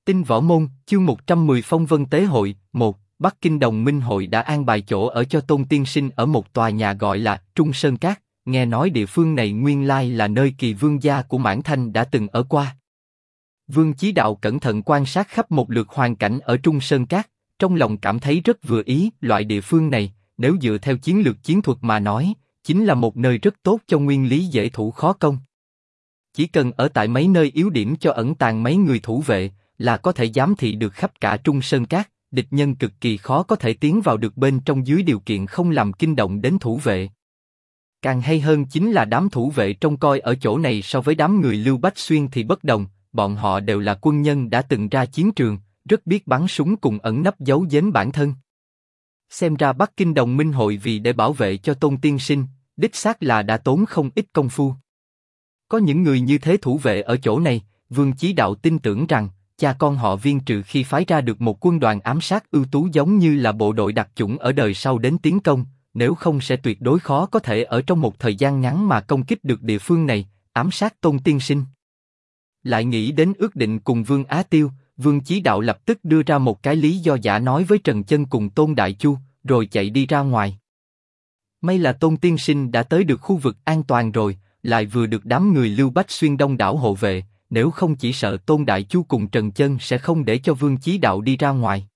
Tinh Võ Môn, chương 110 Phong Vân Tế Hội. 1. Bắc Kinh Đồng Minh Hội đã an bài chỗ ở cho Tôn Tiên Sinh ở một tòa nhà gọi là Trung Sơn Cát, nghe nói địa phương này nguyên lai là nơi Kỳ Vương gia của Mãn Thanh đã từng ở qua. Vương Chí Đạo cẩn thận quan sát khắp một lượt hoàn cảnh ở Trung Sơn Cát, trong lòng cảm thấy rất vừa ý. Loại địa phương này, nếu dựa theo chiến lược chiến thuật mà nói, chính là một nơi rất tốt cho nguyên lý dễ thủ khó công. Chỉ cần ở tại mấy nơi yếu điểm cho ẩn tàng mấy người thủ vệ, là có thể giám thị được khắp cả Trung Sơn Cát, địch nhân cực kỳ khó có thể tiến vào được bên trong dưới điều kiện không làm kinh động đến thủ vệ. Càng hay hơn chính là đám thủ vệ trông coi ở chỗ này so với đám người Lưu Bách Xuyên thì bất đồng, bọn họ đều là quân nhân đã từng ra chiến trường, rất biết bắn súng cùng ẩn nấp giấu giếm bản thân. Xem ra Bắc Kinh Đồng Minh Hội vì để bảo vệ cho Tôn Tiên Sinh, đích xác là đã tốn không ít công phu. Có những người như thế thủ vệ ở chỗ này, Vương Chí Đạo tin tưởng rằng cha con họ Viên trừ khi phái ra được một quân đoàn ám sát ưu tú giống như là bộ đội đặc chủng ở đời sau đến tiến công, nếu không sẽ tuyệt đối khó có thể ở trong một thời gian ngắn mà công kích được địa phương này, ám sát Tôn Tiên Sinh. Lại nghĩ đến ước định cùng Vương Á Tiêu, Vương Chí Đạo lập tức đưa ra một cái lý do giả nói với Trần Chân cùng Tôn Đại Chu, rồi chạy đi ra ngoài. May là Tôn Tiên Sinh đã tới được khu vực an toàn rồi, lại vừa được đám người Lưu Bách Xuyên đông đảo hộ vệ, nếu không chỉ sợ Tôn Đại Chu cùng Trần Chân sẽ không để cho Vương Chí Đạo đi ra ngoài.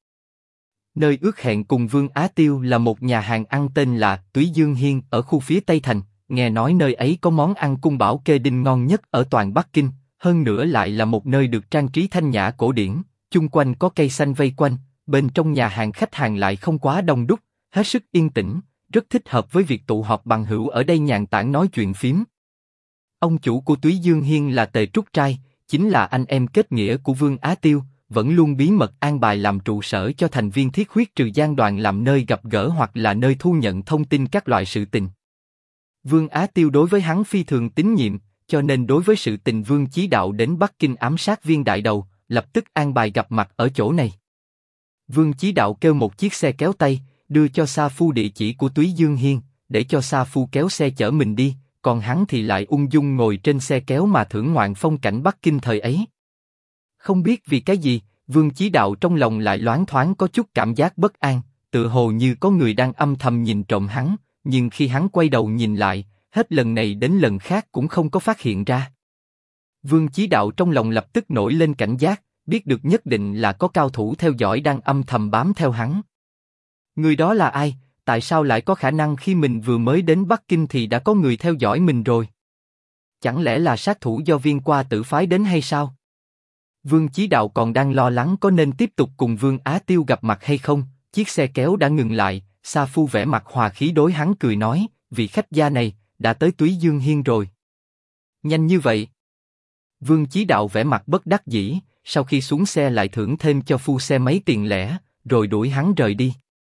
Nơi ước hẹn cùng Vương Á Tiêu là một nhà hàng ăn tên là Túy Dương Hiên ở khu phía Tây Thành, nghe nói nơi ấy có món ăn cung bảo kê đinh ngon nhất ở toàn Bắc Kinh, hơn nữa lại là một nơi được trang trí thanh nhã cổ điển, chung quanh có cây xanh vây quanh, bên trong nhà hàng khách hàng lại không quá đông đúc, hết sức yên tĩnh, rất thích hợp với việc tụ họp bằng hữu ở đây nhàn tản nói chuyện phím. Ông chủ của Túy Dương Hiên là Tề Trúc Trai, chính là anh em kết nghĩa của Vương Á Tiêu, vẫn luôn bí mật an bài làm trụ sở cho thành viên Thiết Huyết Trừ Gian đoàn làm nơi gặp gỡ hoặc là nơi thu nhận thông tin các loại sự tình. Vương Á Tiêu đối với hắn phi thường tín nhiệm, cho nên đối với sự tình Vương Chí Đạo đến Bắc Kinh ám sát Viên đại đầu, lập tức an bài gặp mặt ở chỗ này. Vương Chí Đạo kêu một chiếc xe kéo tay, đưa cho Sa Phu địa chỉ của Túy Dương Hiên, để cho Sa Phu kéo xe chở mình đi, còn hắn thì lại ung dung ngồi trên xe kéo mà thưởng ngoạn phong cảnh Bắc Kinh thời ấy. Không biết vì cái gì, Vương Chí Đạo trong lòng lại loáng thoáng có chút cảm giác bất an, tự hồ như có người đang âm thầm nhìn trộm hắn, nhưng khi hắn quay đầu nhìn lại, hết lần này đến lần khác cũng không có phát hiện ra. Vương Chí Đạo trong lòng lập tức nổi lên cảnh giác, biết được nhất định là có cao thủ theo dõi đang âm thầm bám theo hắn. Người đó là ai? Tại sao lại có khả năng khi mình vừa mới đến Bắc Kinh thì đã có người theo dõi mình rồi? Chẳng lẽ là sát thủ do Viên Qua Tử phái đến hay sao? Vương Chí Đạo còn đang lo lắng có nên tiếp tục cùng Vương Á Tiêu gặp mặt hay không, chiếc xe kéo đã ngừng lại, Sa Phu vẻ mặt hòa khí đối hắn cười nói, vị khách gia này, đã tới Túy Dương Hiên rồi. Nhanh như vậy? Vương Chí Đạo vẻ mặt bất đắc dĩ, sau khi xuống xe lại thưởng thêm cho phu xe mấy tiền lẻ, rồi đuổi hắn rời đi.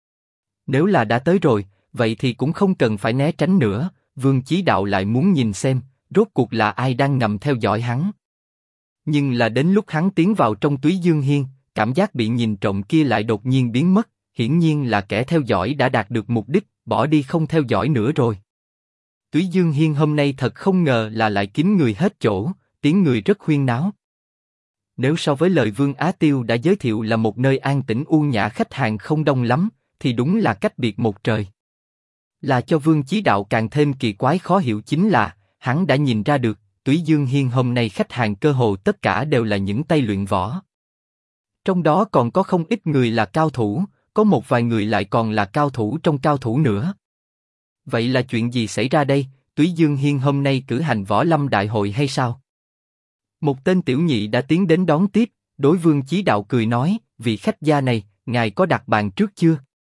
Nếu là đã tới rồi, vậy thì cũng không cần phải né tránh nữa, Vương Chí Đạo lại muốn nhìn xem, rốt cuộc là ai đang ngầm theo dõi hắn. Nhưng là đến lúc hắn tiến vào trong Túy Dương Hiên, cảm giác bị nhìn trộm kia lại đột nhiên biến mất, hiển nhiên là kẻ theo dõi đã đạt được mục đích, bỏ đi không theo dõi nữa rồi. Túy Dương Hiên hôm nay thật không ngờ là lại kín người hết chỗ, tiếng người rất huyên náo. Nếu so với lời Vương Á Tiêu đã giới thiệu là một nơi an tĩnh u nhã khách hàng không đông lắm, thì đúng là cách biệt một trời. Là cho Vương Chí Đạo càng thêm kỳ quái khó hiểu chính là, hắn đã nhìn ra được, Túy Dương Hiên hôm nay khách hàng cơ hồ tất cả đều là những tay luyện võ. Trong đó còn có không ít người là cao thủ, có một vài người lại còn là cao thủ trong cao thủ nữa. Vậy là chuyện gì xảy ra đây? Túy Dương Hiên hôm nay cử hành võ lâm đại hội hay sao? Một tên tiểu nhị đã tiến đến đón tiếp, đối Vương Chí Đạo cười nói, vị khách gia này, ngài có đặt bàn trước chưa?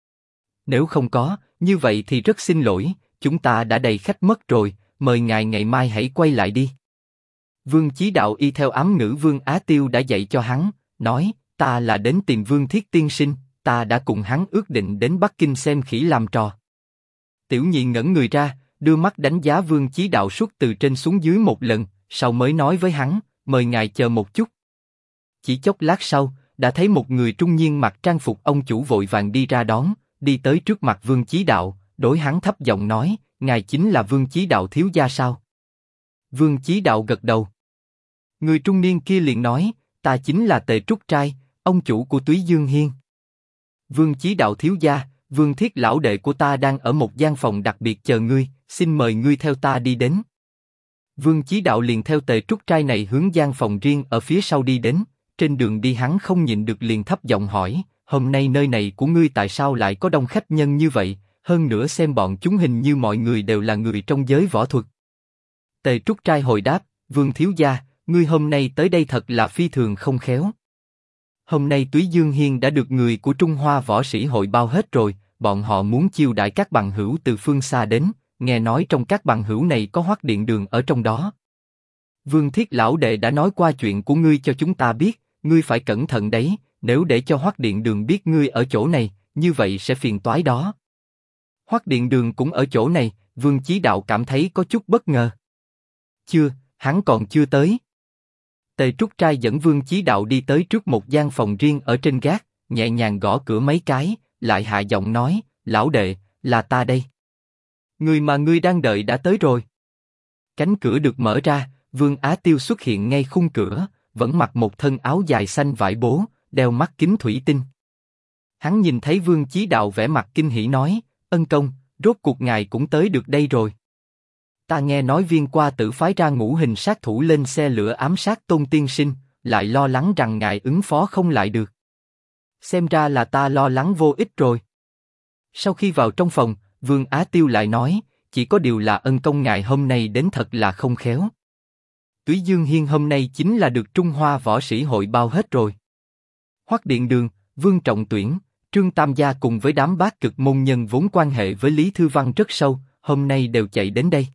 Nếu không có, như vậy thì rất xin lỗi, chúng ta đã đầy khách mất rồi, mời ngài ngày mai hãy quay lại đi. Vương Chí Đạo y theo ám ngữ Vương Á Tiêu đã dạy cho hắn, nói, ta là đến tìm Vương Thiết tiên sinh, ta đã cùng hắn ước định đến Bắc Kinh xem khỉ làm trò. Tiểu nhị ngẩn người ra, đưa mắt đánh giá Vương Chí Đạo suốt từ trên xuống dưới một lần, sau mới nói với hắn, mời ngài chờ một chút. Chỉ chốc lát sau, đã thấy một người trung niên mặc trang phục ông chủ vội vàng đi ra đón, đi tới trước mặt Vương Chí Đạo, đối hắn thấp giọng nói, ngài chính là Vương Chí Đạo thiếu gia sao? Vương Chí Đạo gật đầu. Người trung niên kia liền nói, ta chính là Tề Trúc Trai, ông chủ của Túy Dương Hiên. Vương Chí Đạo thiếu gia, Vương Thiết lão đệ của ta đang ở một gian phòng đặc biệt chờ ngươi, xin mời ngươi theo ta đi đến. Vương Chí Đạo liền theo Tề Trúc Trai này hướng gian phòng riêng ở phía sau đi đến. Trên đường đi hắn không nhịn được liền thấp giọng hỏi, hôm nay nơi này của ngươi tại sao lại có đông khách nhân như vậy, hơn nữa xem bọn chúng hình như mọi người đều là người trong giới võ thuật. Tề Trúc Trai hồi đáp, Vương thiếu gia, ngươi hôm nay tới đây thật là phi thường không khéo. Hôm nay Túy Dương Hiên đã được người của Trung Hoa võ sĩ hội bao hết rồi, bọn họ muốn chiêu đãi các bằng hữu từ phương xa đến, nghe nói trong các bằng hữu này có Hoắc Điện Đường ở trong đó. Vương Thiết lão đệ đã nói qua chuyện của ngươi cho chúng ta biết, ngươi phải cẩn thận đấy, nếu để cho Hoắc Điện Đường biết ngươi ở chỗ này, như vậy sẽ phiền toái đó. Hoắc Điện Đường cũng ở chỗ này, Vương Chí Đạo cảm thấy có chút bất ngờ. Chưa, hắn còn chưa tới. Tề Trúc Trai dẫn Vương Chí Đạo đi tới trước một gian phòng riêng ở trên gác, nhẹ nhàng gõ cửa mấy cái, lại hạ giọng nói, lão đệ, là ta đây. Người mà ngươi đang đợi đã tới rồi. Cánh cửa được mở ra, Vương Á Tiêu xuất hiện ngay khung cửa, vẫn mặc một thân áo dài xanh vải bố, đeo mắt kính thủy tinh. Hắn nhìn thấy Vương Chí Đạo vẻ mặt kinh hỉ nói, ân công, rốt cuộc ngài cũng tới được đây rồi. Ta nghe nói Viên Qua Tử phái ra ngũ hình sát thủ lên xe lửa ám sát Tôn tiên sinh, lại lo lắng rằng ngài ứng phó không lại được. Xem ra là ta lo lắng vô ích rồi. Sau khi vào trong phòng, Vương Á Tiêu lại nói, chỉ có điều là ân công ngài hôm nay đến thật là không khéo. Túy Dương Hiên hôm nay chính là được Trung Hoa võ sĩ hội bao hết rồi. Hoắc Điện Đường, Vương Trọng Tuyển, Trương Tam Gia cùng với đám bát cực môn nhân vốn quan hệ với Lý Thư Văn rất sâu, hôm nay đều chạy đến đây.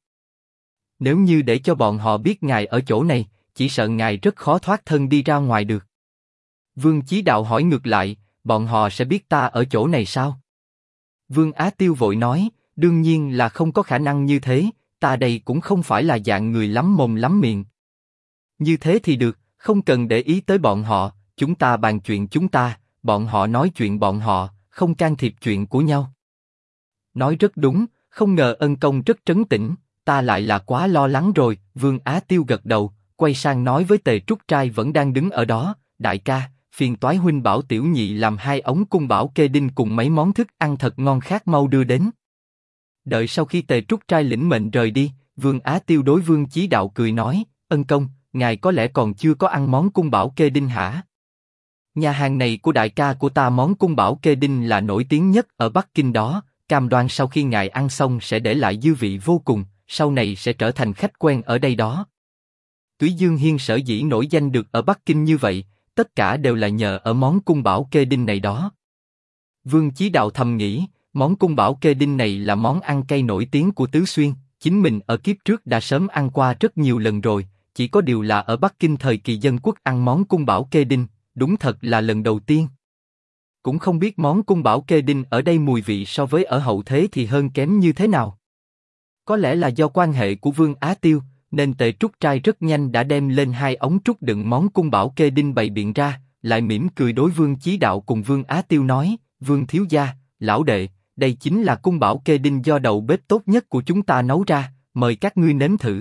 Nếu như để cho bọn họ biết ngài ở chỗ này, chỉ sợ ngài rất khó thoát thân đi ra ngoài được. Vương Chí Đạo hỏi ngược lại, bọn họ sẽ biết ta ở chỗ này sao? Vương Á Tiêu vội nói, đương nhiên là không có khả năng như thế, ta đây cũng không phải là dạng người lắm mồm lắm miệng. Như thế thì được, không cần để ý tới bọn họ, chúng ta bàn chuyện chúng ta, bọn họ nói chuyện bọn họ, không can thiệp chuyện của nhau. Nói rất đúng, không ngờ ân công rất trấn tĩnh, ta lại là quá lo lắng rồi. Vương Á Tiêu gật đầu, quay sang nói với Tề Trúc Trai vẫn đang đứng ở đó, đại ca, phiền toái huynh bảo tiểu nhị làm 2 ống cung bảo kê đinh cùng mấy món thức ăn thật ngon khác mau đưa đến. Đợi sau khi Tề Trúc Trai lĩnh mệnh rời đi, Vương Á Tiêu đối Vương Chí Đạo cười nói, ân công, ngài có lẽ còn chưa có ăn món cung bảo kê đinh hả? Nhà hàng này của đại ca của ta món cung bảo kê đinh là nổi tiếng nhất ở Bắc Kinh đó, cam đoan sau khi ngài ăn xong sẽ để lại dư vị vô cùng, sau này sẽ trở thành khách quen ở đây đó. Túy Dương Hiên sở dĩ nổi danh được ở Bắc Kinh như vậy, tất cả đều là nhờ ở món cung bảo kê đinh này đó. Vương Chí Đạo thầm nghĩ, món cung bảo kê đinh này là món ăn cay nổi tiếng của Tứ Xuyên, chính mình ở kiếp trước đã sớm ăn qua rất nhiều lần rồi, chỉ có điều là ở Bắc Kinh thời kỳ dân quốc ăn món cung bảo kê đinh, đúng thật là lần đầu tiên. Cũng không biết món cung bảo kê đinh ở đây mùi vị so với ở hậu thế thì hơn kém như thế nào. Có lẽ là do quan hệ của Vương Á Tiêu, nên Tề Trúc Trai rất nhanh đã đem lên 2 ống trúc đựng món cung bảo kê đinh bày biện ra, lại mỉm cười đối Vương Chí Đạo cùng Vương Á Tiêu nói, Vương thiếu gia, lão đệ, đây chính là cung bảo kê đinh do đầu bếp tốt nhất của chúng ta nấu ra, mời các ngươi nếm thử.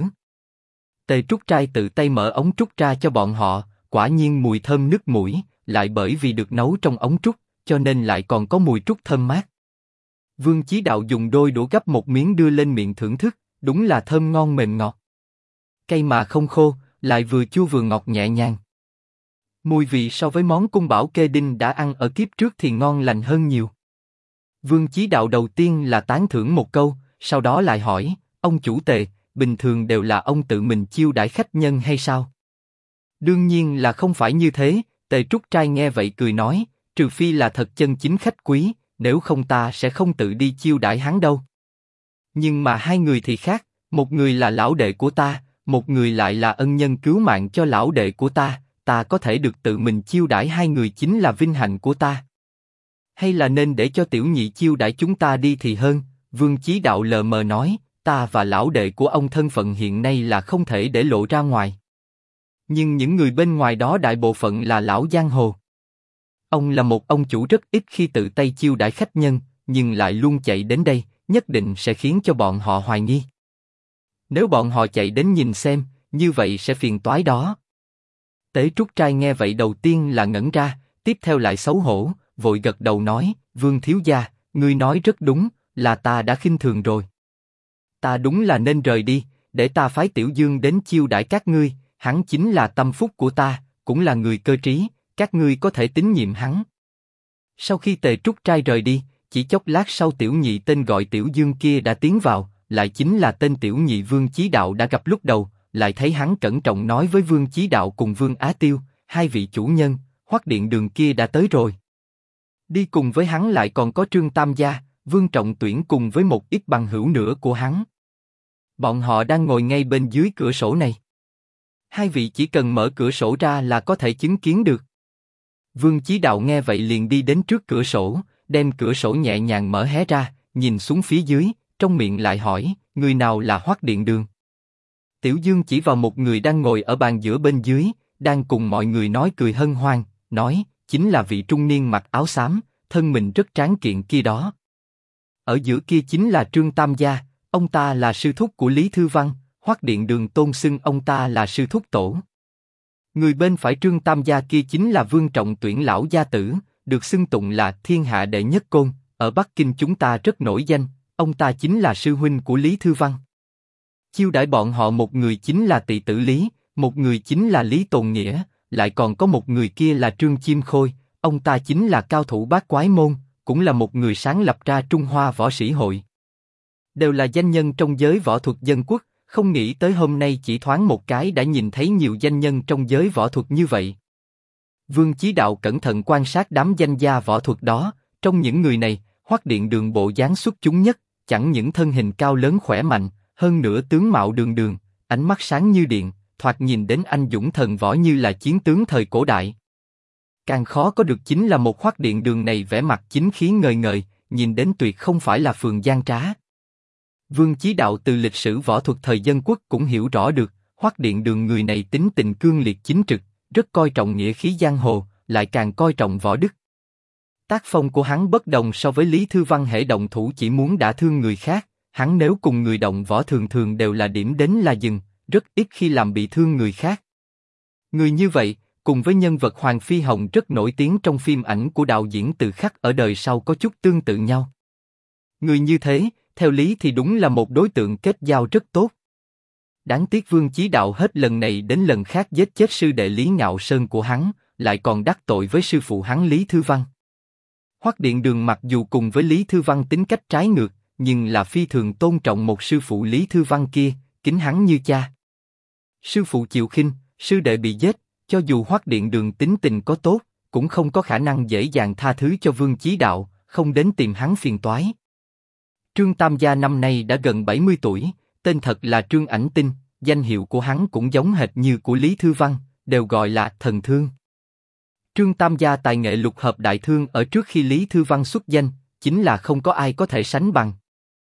Tề Trúc Trai tự tay mở ống trúc ra cho bọn họ, quả nhiên mùi thơm nức mũi, lại bởi vì được nấu trong ống trúc, cho nên lại còn có mùi trúc thơm mát. Vương Chí Đạo dùng đôi đũa gắp một miếng đưa lên miệng thưởng thức, đúng là thơm ngon mềm ngọt. Cay mà không khô, lại vừa chua vừa ngọt nhẹ nhàng. Mùi vị so với món cung bảo kê đinh đã ăn ở kiếp trước thì ngon lành hơn nhiều. Vương Chí Đạo đầu tiên là tán thưởng một câu, sau đó lại hỏi, ông chủ Tề, bình thường đều là ông tự mình chiêu đãi khách nhân hay sao? Đương nhiên là không phải như thế, Tề Trúc Trai nghe vậy cười nói, trừ phi là thật chân chính khách quý, nếu không ta sẽ không tự đi chiêu đãi hắn đâu. Nhưng mà 2 người thì khác, một người là lão đệ của ta, một người lại là ân nhân cứu mạng cho lão đệ của ta có thể được tự mình chiêu đãi 2 người chính là vinh hạnh của ta. Hay là nên để cho tiểu nhị chiêu đãi chúng ta đi thì hơn, Vương Chí Đạo lờ mờ nói, ta và lão đệ của ông thân phận hiện nay là không thể để lộ ra ngoài. Nhưng những người bên ngoài đó đại bộ phận là lão giang hồ. Ông là một ông chủ rất ít khi tự tay chiêu đãi khách nhân, nhưng lại luôn chạy đến đây, nhất định sẽ khiến cho bọn họ hoài nghi. Nếu bọn họ chạy đến nhìn xem, như vậy sẽ phiền toái đó. Tế Trúc Trai nghe vậy đầu tiên là ngẩn ra, tiếp theo lại xấu hổ, vội gật đầu nói, Vương thiếu gia, ngươi nói rất đúng, là ta đã khinh thường rồi. Ta đúng là nên rời đi, để ta phái Tiểu Dương đến chiêu đãi các ngươi, hắn chính là tâm phúc của ta, cũng là người cơ trí, các ngươi có thể tín nhiệm hắn. Sau khi Tề Trúc Trai rời đi, chỉ chốc lát sau tiểu nhị tên gọi Tiểu Dương kia đã tiến vào, lại chính là tên tiểu nhị Vương Chí Đạo đã gặp lúc đầu, lại thấy hắn cẩn trọng nói với Vương Chí Đạo cùng Vương Á Tiêu, hai vị chủ nhân, Hoắc Điện Đường kia đã tới rồi. Đi cùng với hắn lại còn có Trương Tam Gia, Vương Trọng Tuyển cùng với một ít bằng hữu nữa của hắn. Bọn họ đang ngồi ngay bên dưới cửa sổ này. Hai vị chỉ cần mở cửa sổ ra là có thể chứng kiến được. Vương Chí Đạo nghe vậy liền đi đến trước cửa sổ, đem cửa sổ nhẹ nhàng mở hé ra, nhìn xuống phía dưới, trong miệng lại hỏi, người nào là Hoắc Điện Đường? Tiểu Dương chỉ vào một người đang ngồi ở bàn giữa bên dưới, đang cùng mọi người nói cười hân hoan, nói, chính là vị trung niên mặc áo xám, thân mình rất tráng kiện kia đó. Ở giữa kia chính là Trương Tam Gia, ông ta là sư thúc của Lý Thư Văn, Hoắc Điện Đường tôn xưng ông ta là sư thúc tổ. Người bên phải Trương Tam Gia kia chính là Vương Trọng Tuyển lão gia tử, được xưng tụng là thiên hạ đệ nhất côn, ở Bắc Kinh chúng ta rất nổi danh, ông ta chính là sư huynh của Lý Thư Văn. Chiêu đãi bọn họ một người chính là Tỳ Tử Lý, một người chính là Lý Tồn Nghĩa, lại còn có một người kia là Trương Chiêm Khôi, ông ta chính là cao thủ bát quái môn, cũng là một người sáng lập ra Trung Hoa Võ Sĩ Hội. Đều là danh nhân trong giới võ thuật dân quốc, không nghĩ tới hôm nay chỉ thoáng một cái đã nhìn thấy nhiều danh nhân trong giới võ thuật như vậy. Vương Chí Đạo cẩn thận quan sát đám danh gia võ thuật đó, trong những người này, Hoắc Điện Đường bộ dáng xuất chúng nhất, chẳng những thân hình cao lớn khỏe mạnh, hơn nữa tướng mạo đường đường, ánh mắt sáng như điện, thoạt nhìn đến anh dũng thần võ như là chiến tướng thời cổ đại. Càng khó có được chính là một Hoắc Điện Đường này vẻ mặt chính khí ngời ngời, nhìn đến tuyệt không phải là phường gian trá. Vương Chí Đạo từ lịch sử võ thuật thời dân quốc cũng hiểu rõ được, Hoắc Điện Đường người này tính tình cương liệt chính trực, rất coi trọng nghĩa khí giang hồ, lại càng coi trọng võ đức. Tác phong của hắn bất đồng so với Lý Thư Văn, hễ động thủ chỉ muốn đả thương người khác, hắn nếu cùng người động võ thường thường đều là điểm đến là dừng, rất ít khi làm bị thương người khác. Người như vậy, cùng với nhân vật Hoàng Phi Hồng rất nổi tiếng trong phim ảnh của đạo diễn Từ Khắc ở đời sau có chút tương tự nhau. Người như thế, theo lý thì đúng là một đối tượng kết giao rất tốt. Đáng tiếc Vương Chí Đạo hết lần này đến lần khác giết chết sư đệ Lý Ngạo Sơn của hắn, lại còn đắc tội với sư phụ hắn Lý Thư Văn. Hoắc Điện Đường mặc dù cùng với Lý Thư Văn tính cách trái ngược, nhưng là phi thường tôn trọng một sư phụ Lý Thư Văn kia, kính hắn như cha. Sư phụ chịu khinh, sư đệ bị giết, cho dù Hoắc Điện Đường tính tình có tốt, cũng không có khả năng dễ dàng tha thứ cho Vương Chí Đạo, không đến tìm hắn phiền toái. Trương Tam Gia năm nay đã gần 70 tuổi, tên thật là Trương Ảnh Tinh, danh hiệu của hắn cũng giống hệt như của Lý Thư Văn, đều gọi là Thần Thương. Trương Tam Gia tài nghệ lục hợp đại thương ở trước khi Lý Thư Văn xuất danh, chính là không có ai có thể sánh bằng.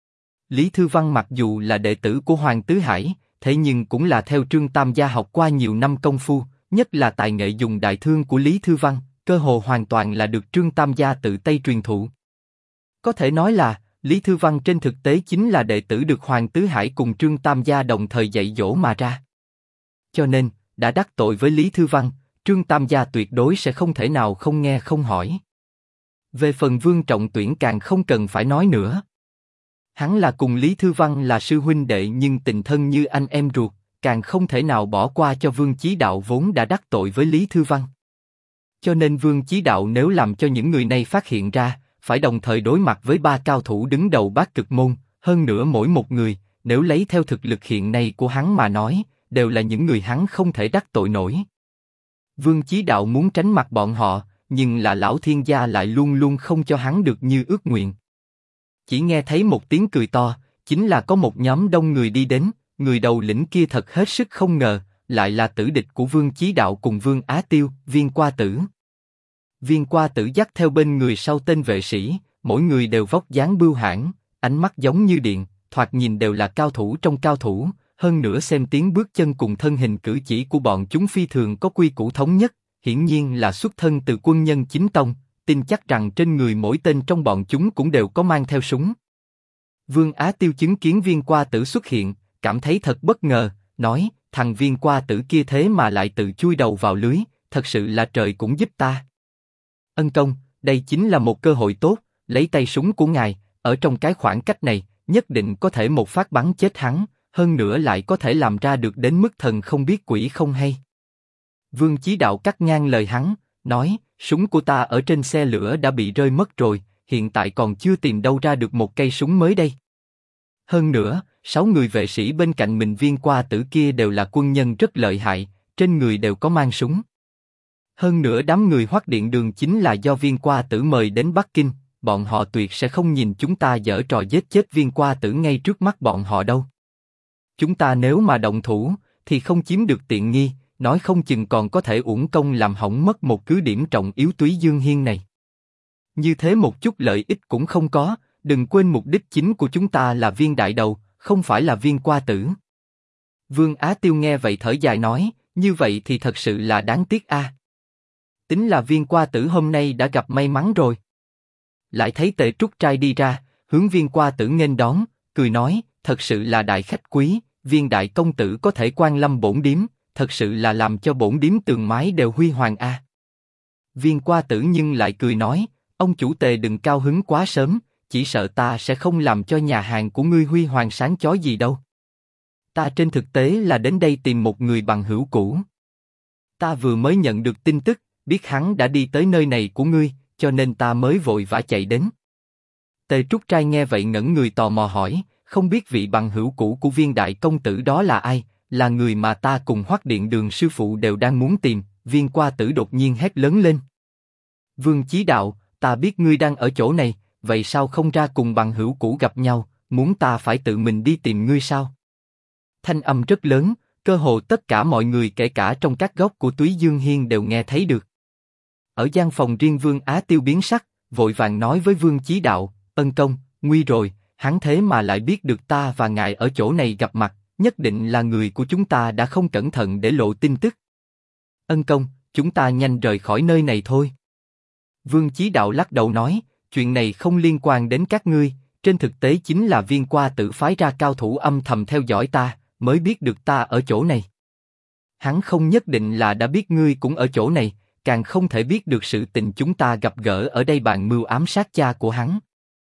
Lý Thư Văn mặc dù là đệ tử của Hoàng Tứ Hải, thế nhưng cũng là theo Trương Tam Gia học qua nhiều năm công phu, nhất là tài nghệ dùng đại thương của Lý Thư Văn, cơ hồ hoàn toàn là được Trương Tam Gia tự tay truyền thụ. Có thể nói là Lý Thư Văn trên thực tế chính là đệ tử được Hoàng Tứ Hải cùng Trương Tam Gia đồng thời dạy dỗ mà ra. Cho nên, đã đắc tội với Lý Thư Văn, Trương Tam Gia tuyệt đối sẽ không thể nào không nghe không hỏi. Về phần Vương Trọng Tuyển càng không cần phải nói nữa. Hắn là cùng Lý Thư Văn là sư huynh đệ nhưng tình thân như anh em ruột, càng không thể nào bỏ qua cho Vương Chí Đạo vốn đã đắc tội với Lý Thư Văn. Cho nên Vương Chí Đạo nếu làm cho những người này phát hiện ra, phải đồng thời đối mặt với 3 cao thủ đứng đầu Bát Cực môn, hơn nữa mỗi một người, nếu lấy theo thực lực hiện nay của hắn mà nói, đều là những người hắn không thể đắc tội nổi. Vương Chí Đạo muốn tránh mặt bọn họ, nhưng là lão thiên gia lại luôn luôn không cho hắn được như ước nguyện. Chỉ nghe thấy một tiếng cười to, chính là có một nhóm đông người đi đến, người đầu lĩnh kia thật hết sức không ngờ, lại là tử địch của Vương Chí Đạo cùng Vương Á Tiêu, Viên Qua Tử. Viên Qua Tử dắt theo bên người sau tên vệ sĩ, mỗi người đều vóc dáng bưu hãn, ánh mắt giống như điện, thoạt nhìn đều là cao thủ trong cao thủ, hơn nữa xem tiếng bước chân cùng thân hình cử chỉ của bọn chúng phi thường có quy củ thống nhất, hiển nhiên là xuất thân từ quân nhân chính tông, tin chắc rằng trên người mỗi tên trong bọn chúng cũng đều có mang theo súng. Vương Á Tiêu chứng kiến Viên Qua Tử xuất hiện, cảm thấy thật bất ngờ, nói, thằng viên qua tử kia thế mà lại tự chui đầu vào lưới, thật sự là trời cũng giúp ta. Ân công, đây chính là một cơ hội tốt, lấy tay súng của ngài, ở trong cái khoảng cách này, nhất định có thể một phát bắn chết hắn, hơn nữa lại có thể làm ra được đến mức thần không biết quỷ không hay. Vương Chí Đạo cắt ngang lời hắn, nói, súng của ta ở trên xe lửa đã bị rơi mất rồi, hiện tại còn chưa tìm đâu ra được một cây súng mới đây. Hơn nữa, 6 người vệ sĩ bên cạnh mình viên qua tử kia đều là quân nhân rất lợi hại, trên người đều có mang súng. Hơn nữa đám người Hoắc Điện Đường chính là do viên qua tử mời đến Bắc Kinh, bọn họ tuyệt sẽ không nhìn chúng ta giở trò giết chết viên qua tử ngay trước mắt bọn họ đâu. Chúng ta nếu mà động thủ, thì không chiếm được tiện nghi, nói không chừng còn có thể uổng công làm hỏng mất một cứ điểm trọng yếu Túy Dương Hiên này. Như thế một chút lợi ích cũng không có, đừng quên mục đích chính của chúng ta là viên đại đầu, không phải là viên qua tử. Vương Á Tiêu nghe vậy thở dài nói, như vậy thì thật sự là đáng tiếc a. Tính là viên qua tử hôm nay đã gặp may mắn rồi. Lại thấy Tề Trúc Trai đi ra, hướng viên qua tử nghênh đón, cười nói, thật sự là đại khách quý, viên đại công tử có thể quan lâm bổn điếm, thật sự là làm cho bổn điếm tường mái đều huy hoàng a. Viên qua tử nhưng lại cười nói, ông chủ Tề đừng cao hứng quá sớm, chỉ sợ ta sẽ không làm cho nhà hàng của ngươi huy hoàng sáng chói gì đâu. Ta trên thực tế là đến đây tìm một người bằng hữu cũ. Ta vừa mới nhận được tin tức, biết hắn đã đi tới nơi này của ngươi, cho nên ta mới vội vã chạy đến. Tề Trúc Trai nghe vậy ngẩn người tò mò hỏi, không biết vị bằng hữu cũ của viên đại công tử đó là ai, là người mà ta cùng Hoắc Điện Đường sư phụ đều đang muốn tìm. Viên qua tử đột nhiên hét lớn lên. Vương Chí Đạo, ta biết ngươi đang ở chỗ này, vậy sao không ra cùng bằng hữu cũ gặp nhau, muốn ta phải tự mình đi tìm ngươi sao? Thanh âm rất lớn, cơ hồ tất cả mọi người kể cả trong các góc của Túy Dương Hiên đều nghe thấy được. Ở gian phòng riêng Vương Á Tiêu biến sắc, vội vàng nói với Vương Chí Đạo, ân công, nguy rồi, hắn thế mà lại biết được ta và ngài ở chỗ này gặp mặt, nhất định là người của chúng ta đã không cẩn thận để lộ tin tức. Ân công, chúng ta nhanh rời khỏi nơi này thôi. Vương Chí Đạo lắc đầu nói, chuyện này không liên quan đến các ngươi, trên thực tế chính là viên qua tử phái ra cao thủ âm thầm theo dõi ta, mới biết được ta ở chỗ này. Hắn không nhất định là đã biết ngươi cũng ở chỗ này, càng không thể biết được sự tình chúng ta gặp gỡ ở đây bàn mưu ám sát cha của hắn.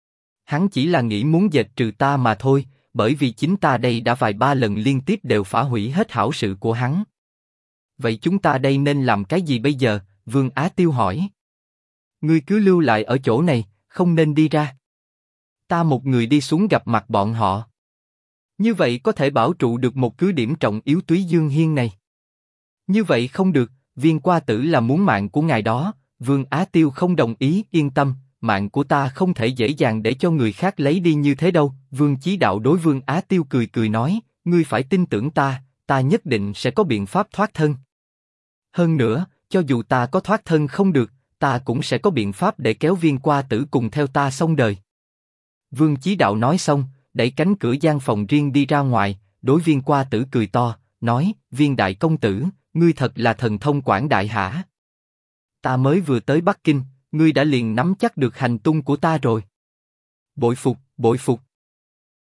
Hắn chỉ là nghĩ muốn dệt trừ ta mà thôi, bởi vì chính ta đây đã vài ba lần liên tiếp đều phá hủy hết hảo sự của hắn. Vậy chúng ta đây nên làm cái gì bây giờ? Vương Á Tiêu hỏi. Ngươi cứ lưu lại ở chỗ này, không nên đi ra. Ta một người đi xuống gặp mặt bọn họ. Như vậy có thể bảo trụ được một cứ điểm trọng yếu Túy Dương Hiên này. Như vậy không được, viên qua tử là muốn mạng của ngài đó. Vương Á Tiêu không đồng ý, yên tâm, mạng của ta không thể dễ dàng để cho người khác lấy đi như thế đâu. Vương Chí Đạo đối Vương Á Tiêu cười cười nói, ngươi phải tin tưởng ta, ta nhất định sẽ có biện pháp thoát thân. Hơn nữa, cho dù ta có thoát thân không được, ta cũng sẽ có biện pháp để kéo viên qua tử cùng theo ta xong đời. Vương Chí Đạo nói xong, đẩy cánh cửa gian phòng riêng đi ra ngoài, đối viên qua tử cười to, nói, viên đại công tử, ngươi thật là thần thông quảng đại hả? Ta mới vừa tới Bắc Kinh, ngươi đã liền nắm chắc được hành tung của ta rồi. Bội phục, bội phục.